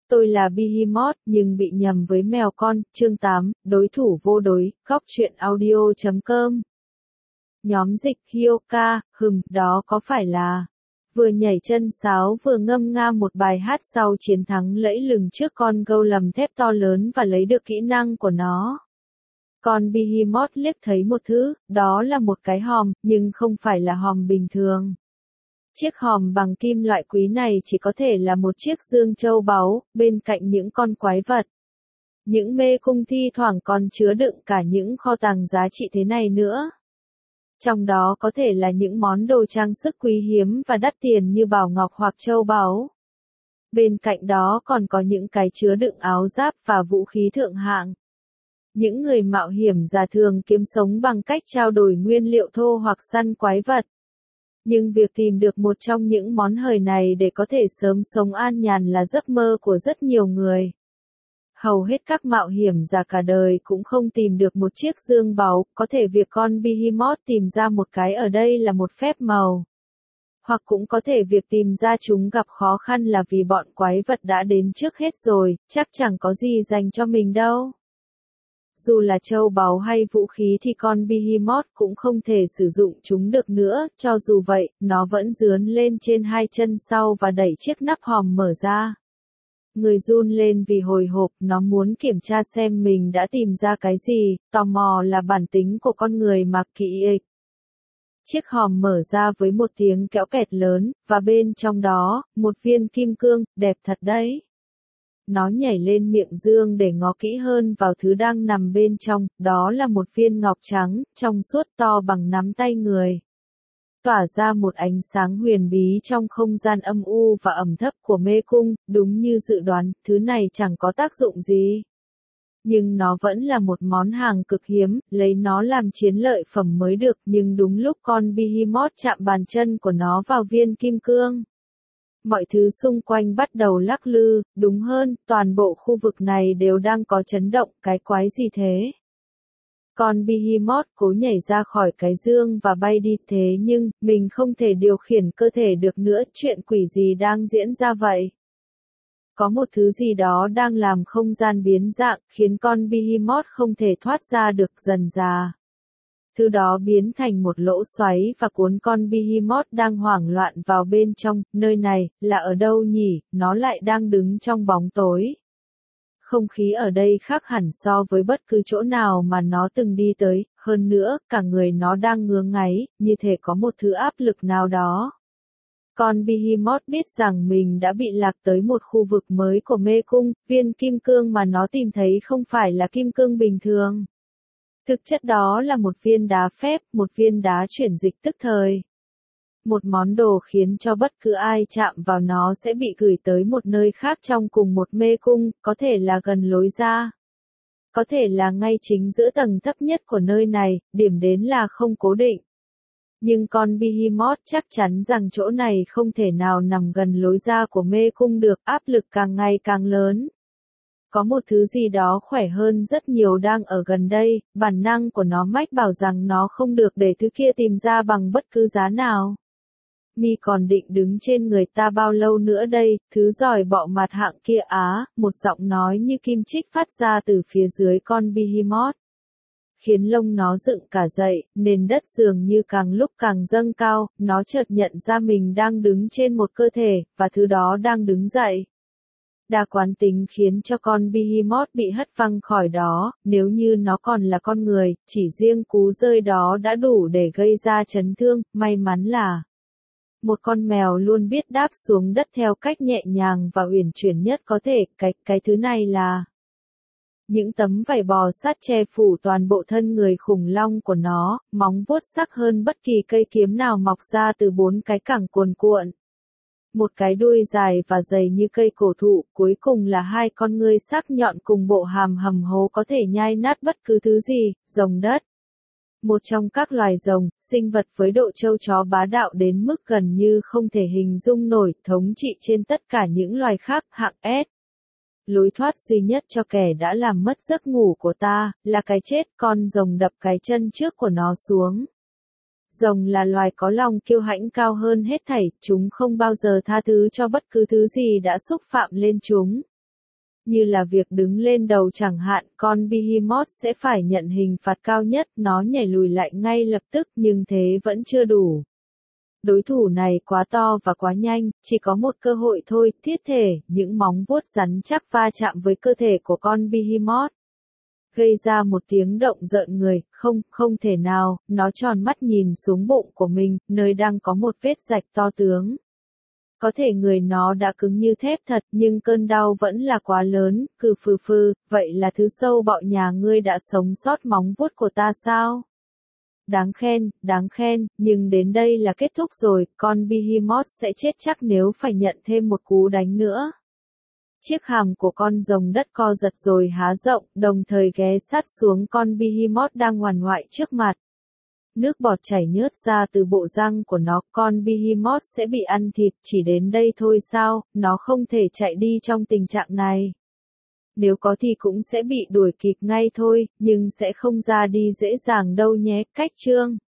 Tôi là Behemoth nhưng bị nhầm với mèo con, chương 8, đối thủ vô đối, góc truyện audio.com. Nhóm dịch Hyoka, đó có phải là vừa nhảy chân sáo vừa ngâm nga một bài hát sau chiến thắng lẫy lừng trước con golem thép to lớn và lấy được kỹ năng của nó. Con Behemoth liếc thấy một thứ, đó là một cái hòm, nhưng không phải là hòm bình thường. Chiếc hòm bằng kim loại quý này chỉ có thể là một chiếc dương châu báu, bên cạnh những con quái vật. Những mê cung thi thoảng còn chứa đựng cả những kho tàng giá trị thế này nữa. Trong đó có thể là những món đồ trang sức quý hiếm và đắt tiền như bảo ngọc hoặc châu báu. Bên cạnh đó còn có những cái chứa đựng áo giáp và vũ khí thượng hạng. Những người mạo hiểm già thường kiếm sống bằng cách trao đổi nguyên liệu thô hoặc săn quái vật. Nhưng việc tìm được một trong những món hời này để có thể sớm sống an nhàn là giấc mơ của rất nhiều người. Hầu hết các mạo hiểm giả cả đời cũng không tìm được một chiếc dương báu, có thể việc con Behemoth tìm ra một cái ở đây là một phép màu. Hoặc cũng có thể việc tìm ra chúng gặp khó khăn là vì bọn quái vật đã đến trước hết rồi, chắc chẳng có gì dành cho mình đâu. Dù là châu báu hay vũ khí thì con Behemoth cũng không thể sử dụng chúng được nữa, cho dù vậy, nó vẫn rướn lên trên hai chân sau và đẩy chiếc nắp hòm mở ra. Người run lên vì hồi hộp, nó muốn kiểm tra xem mình đã tìm ra cái gì, tò mò là bản tính của con người mà kỵ ịch. Chiếc hòm mở ra với một tiếng kéo kẹt lớn, và bên trong đó, một viên kim cương, đẹp thật đấy. Nó nhảy lên miệng dương để ngó kỹ hơn vào thứ đang nằm bên trong, đó là một viên ngọc trắng, trong suốt to bằng nắm tay người. Tỏa ra một ánh sáng huyền bí trong không gian âm u và ẩm thấp của mê cung, đúng như dự đoán, thứ này chẳng có tác dụng gì. Nhưng nó vẫn là một món hàng cực hiếm, lấy nó làm chiến lợi phẩm mới được, nhưng đúng lúc con Behemoth chạm bàn chân của nó vào viên kim cương. Mọi thứ xung quanh bắt đầu lắc lư, đúng hơn, toàn bộ khu vực này đều đang có chấn động, cái quái gì thế? Con Behemoth cố nhảy ra khỏi cái dương và bay đi, thế nhưng, mình không thể điều khiển cơ thể được nữa, chuyện quỷ gì đang diễn ra vậy? Có một thứ gì đó đang làm không gian biến dạng, khiến con Behemoth không thể thoát ra được dần dà. Thứ đó biến thành một lỗ xoáy và cuốn con Behemoth đang hoảng loạn vào bên trong, nơi này, là ở đâu nhỉ, nó lại đang đứng trong bóng tối. Không khí ở đây khác hẳn so với bất cứ chỗ nào mà nó từng đi tới, hơn nữa, cả người nó đang ngứa ngáy, như thể có một thứ áp lực nào đó. Con Behemoth biết rằng mình đã bị lạc tới một khu vực mới của mê cung, viên kim cương mà nó tìm thấy không phải là kim cương bình thường. Thực chất đó là một viên đá phép, một viên đá chuyển dịch tức thời. Một món đồ khiến cho bất cứ ai chạm vào nó sẽ bị gửi tới một nơi khác trong cùng một mê cung, có thể là gần lối ra. Có thể là ngay chính giữa tầng thấp nhất của nơi này, điểm đến là không cố định. Nhưng con Behemoth chắc chắn rằng chỗ này không thể nào nằm gần lối ra của mê cung được, áp lực càng ngày càng lớn. Có một thứ gì đó khỏe hơn rất nhiều đang ở gần đây, bản năng của nó mách bảo rằng nó không được để thứ kia tìm ra bằng bất cứ giá nào. Mi còn định đứng trên người ta bao lâu nữa đây, thứ giỏi bọ mặt hạng kia á, một giọng nói như kim chích phát ra từ phía dưới con Behemoth. Khiến lông nó dựng cả dậy, nền đất dường như càng lúc càng dâng cao, nó chợt nhận ra mình đang đứng trên một cơ thể, và thứ đó đang đứng dậy. Đa quán tính khiến cho con Behemoth bị hất văng khỏi đó, nếu như nó còn là con người, chỉ riêng cú rơi đó đã đủ để gây ra chấn thương, may mắn là một con mèo luôn biết đáp xuống đất theo cách nhẹ nhàng và uyển chuyển nhất có thể, cái thứ này là những tấm vảy bò sát che phủ toàn bộ thân người khủng long của nó, móng vuốt sắc hơn bất kỳ cây kiếm nào mọc ra từ bốn cái cẳng cuồn cuộn. Một cái đuôi dài và dày như cây cổ thụ, cuối cùng là hai con ngươi sắc nhọn cùng bộ hàm hầm hố có thể nhai nát bất cứ thứ gì, rồng đất. Một trong các loài rồng, sinh vật với độ trâu chó bá đạo đến mức gần như không thể hình dung nổi, thống trị trên tất cả những loài khác, hạng S. Lối thoát duy nhất cho kẻ đã làm mất giấc ngủ của ta, là cái chết, con rồng đập cái chân trước của nó xuống. Rồng là loài có lòng kiêu hãnh cao hơn hết thảy, chúng không bao giờ tha thứ cho bất cứ thứ gì đã xúc phạm lên chúng. Như là việc đứng lên đầu chẳng hạn, con Behemoth sẽ phải nhận hình phạt cao nhất, nó nhảy lùi lại ngay lập tức nhưng thế vẫn chưa đủ. Đối thủ này quá to và quá nhanh, chỉ có một cơ hội thôi, thiết thể, những móng vuốt rắn chắc va chạm với cơ thể của con Behemoth. Gây ra một tiếng động rợn người, không thể nào, nó tròn mắt nhìn xuống bụng của mình, nơi đang có một vết rạch to tướng. Có thể người nó đã cứng như thép thật, nhưng cơn đau vẫn là quá lớn, phừ, vậy là thứ sâu bọ nhà ngươi đã sống sót móng vuốt của ta sao? Đáng khen, nhưng đến đây là kết thúc rồi, con Behemoth sẽ chết chắc nếu phải nhận thêm một cú đánh nữa. Chiếc hàm của con rồng đất co giật rồi há rộng, đồng thời ghé sát xuống con Behemoth đang ngoằn ngoại trước mặt. Nước bọt chảy nhớt ra từ bộ răng của nó, con Behemoth sẽ bị ăn thịt, chỉ đến đây thôi sao, nó không thể chạy đi trong tình trạng này. Nếu có thì cũng sẽ bị đuổi kịp ngay thôi, nhưng sẽ không ra đi dễ dàng đâu nhé. Cách chương